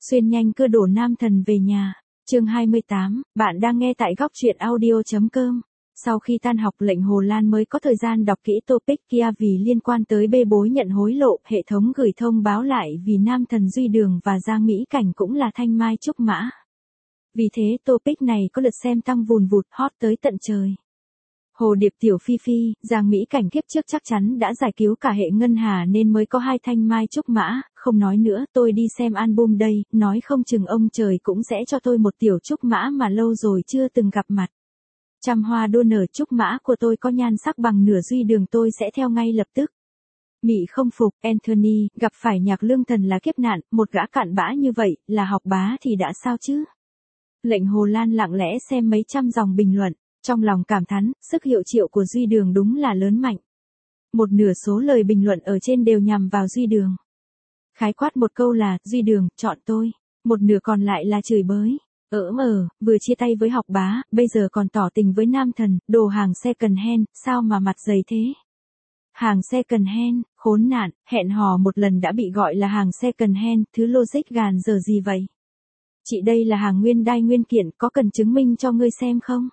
Xuyên nhanh cưa đổ nam thần về nhà. Chương 28, bạn đang nghe tại góc truyện audio.com. Sau khi tan học, lệnh Hồ Lan mới có thời gian đọc kỹ topic kia vì liên quan tới bê bối nhận hối lộ, hệ thống gửi thông báo lại vì nam thần Duy Đường và Giang Mỹ Cảnh cũng là thanh mai trúc mã. Vì thế topic này có lượt xem tăng vùn vụt hot tới tận trời. Hồ điệp tiểu phi phi, Giang Mỹ Cảnh kiếp trước chắc chắn đã giải cứu cả hệ ngân hà nên mới có hai thanh mai trúc mã, không nói nữa, tôi đi xem album đây, nói không chừng ông trời cũng sẽ cho tôi một tiểu trúc mã mà lâu rồi chưa từng gặp mặt. Trăm hoa đua nở, trúc mã của tôi có nhan sắc bằng nửa Duy Đường tôi sẽ theo ngay lập tức. Mị không phục, Anthony, gặp phải Nhạc Lương Thần là kiếp nạn, một gã cặn bã như vậy, là học bá thì đã sao chứ? Lệnh Hồ Lan lặng lẽ xem mấy trăm dòng bình luận. Trong lòng cảm thán, sức hiệu triệu của Duy Đường đúng là lớn mạnh. Một nửa số lời bình luận ở trên đều nhằm vào Duy Đường. Khái quát một câu là, Duy Đường, chọn tôi. Một nửa còn lại là chửi bới. Vừa chia tay với học bá, bây giờ còn tỏ tình với nam thần, đồ hàng second hand, sao mà mặt dày thế? Hàng second hand, khốn nạn, hẹn hò một lần đã bị gọi là hàng second hand, thứ logic gàn giờ gì vậy? Chị đây là hàng nguyên đai nguyên kiện, có cần chứng minh cho ngươi xem không?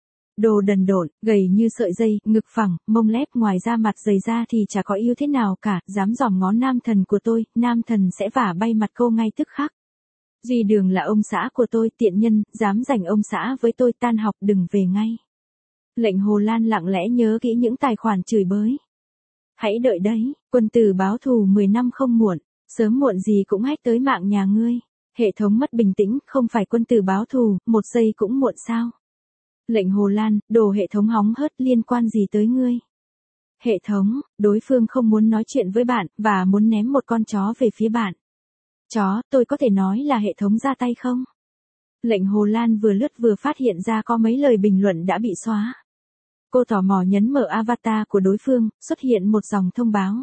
Đồ đần độn, gầy như sợi dây, ngực phẳng, mông lép, ngoài ra mặt dày ra thì chả có yêu thế nào cả, dám dòm ngó nam thần của tôi, nam thần sẽ vả bay mặt cô ngay tức khắc. Duy Đường là ông xã của tôi, tiện nhân, dám giành ông xã với tôi, tan học đừng về ngay. Lệnh Hồ Lan lặng lẽ nhớ kỹ những tài khoản chửi bới. Hãy đợi đấy, quân tử báo thù 10 năm không muộn, sớm muộn gì cũng hack tới mạng nhà ngươi. Hệ thống mất bình tĩnh, không phải quân tử báo thù, một giây cũng muộn sao? Lệnh Hồ Lan, đồ hệ thống hóng hớt, liên quan gì tới ngươi? Hệ thống, đối phương không muốn nói chuyện với bạn, và muốn ném một con chó về phía bạn. Chó, tôi có thể nói là hệ thống ra tay không? Lệnh Hồ Lan vừa lướt vừa phát hiện ra có mấy lời bình luận đã bị xóa. Cô tò mò nhấn mở avatar của đối phương, xuất hiện một dòng thông báo.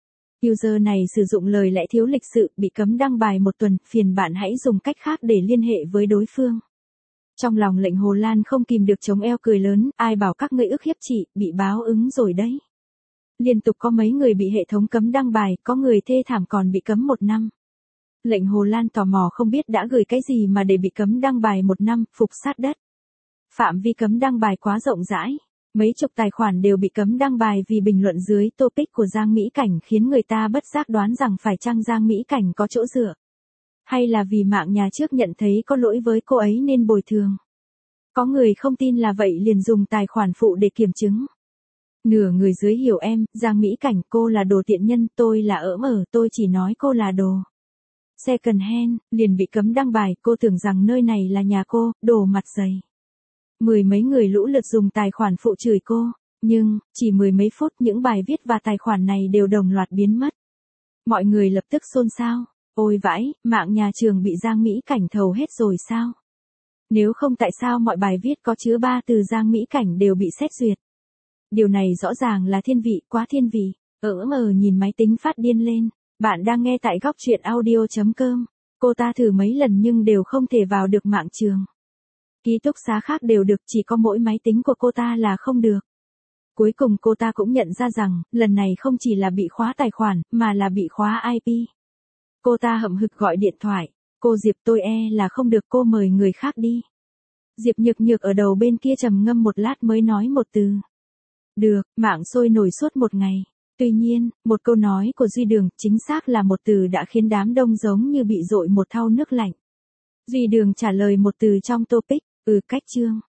User này sử dụng lời lẽ thiếu lịch sự, bị cấm đăng bài một tuần, phiền bạn hãy dùng cách khác để liên hệ với đối phương. Trong lòng lệnh Hồ Lan không kìm được chống eo cười lớn, ai bảo các ngươi ức hiếp chị, bị báo ứng rồi đấy. Liên tục có mấy người bị hệ thống cấm đăng bài, có người thê thảm còn bị cấm 1 năm. Lệnh Hồ Lan tò mò không biết đã gửi cái gì mà để bị cấm đăng bài 1 năm, phục sát đất. Phạm vi cấm đăng bài quá rộng rãi. Mấy chục tài khoản đều bị cấm đăng bài vì bình luận dưới topic của Giang Mỹ Cảnh khiến người ta bất giác đoán rằng phải chăng Giang Mỹ Cảnh có chỗ dựa. Hay là vì mạng nhà trước nhận thấy có lỗi với cô ấy nên bồi thường. Có người không tin là vậy liền dùng tài khoản phụ để kiểm chứng. Nửa người dưới hiểu em, Giang Mỹ Cảnh, cô là đồ tiện nhân, tôi là tôi chỉ nói cô là đồ second hand, liền bị cấm đăng bài, cô tưởng rằng nơi này là nhà cô, đồ mặt dày. Mười mấy người lũ lượt dùng tài khoản phụ chửi cô, nhưng, chỉ 10 mấy phút những bài viết và tài khoản này đều đồng loạt biến mất. Mọi người lập tức xôn xao, ôi vãi, mạng nhà trường bị Giang Mỹ Cảnh thầu hết rồi sao? Nếu không tại sao mọi bài viết có chứa 3 từ Giang Mỹ Cảnh đều bị xét duyệt? Điều này rõ ràng là thiên vị, quá thiên vị. Nhìn máy tính phát điên lên, bạn đang nghe tại góc truyện audio.com. Cô ta thử mấy lần nhưng đều không thể vào được mạng trường. Ký túc xá khác đều được, chỉ có mỗi máy tính của cô ta là không được. Cuối cùng cô ta cũng nhận ra rằng, lần này không chỉ là bị khóa tài khoản, mà là bị khóa IP. Cô ta hậm hực gọi điện thoại, cô Diệp tôi là không được, cô mời người khác đi. Diệp Nhược Nhược ở đầu bên kia trầm ngâm một lát mới nói một từ. Được, mạng sôi nổi suốt một ngày. Tuy nhiên, một câu nói của Duy Đường, chính xác là một từ đã khiến đám đông giống như bị dội một thau nước lạnh. Duy Đường trả lời một từ trong topic, cách chương.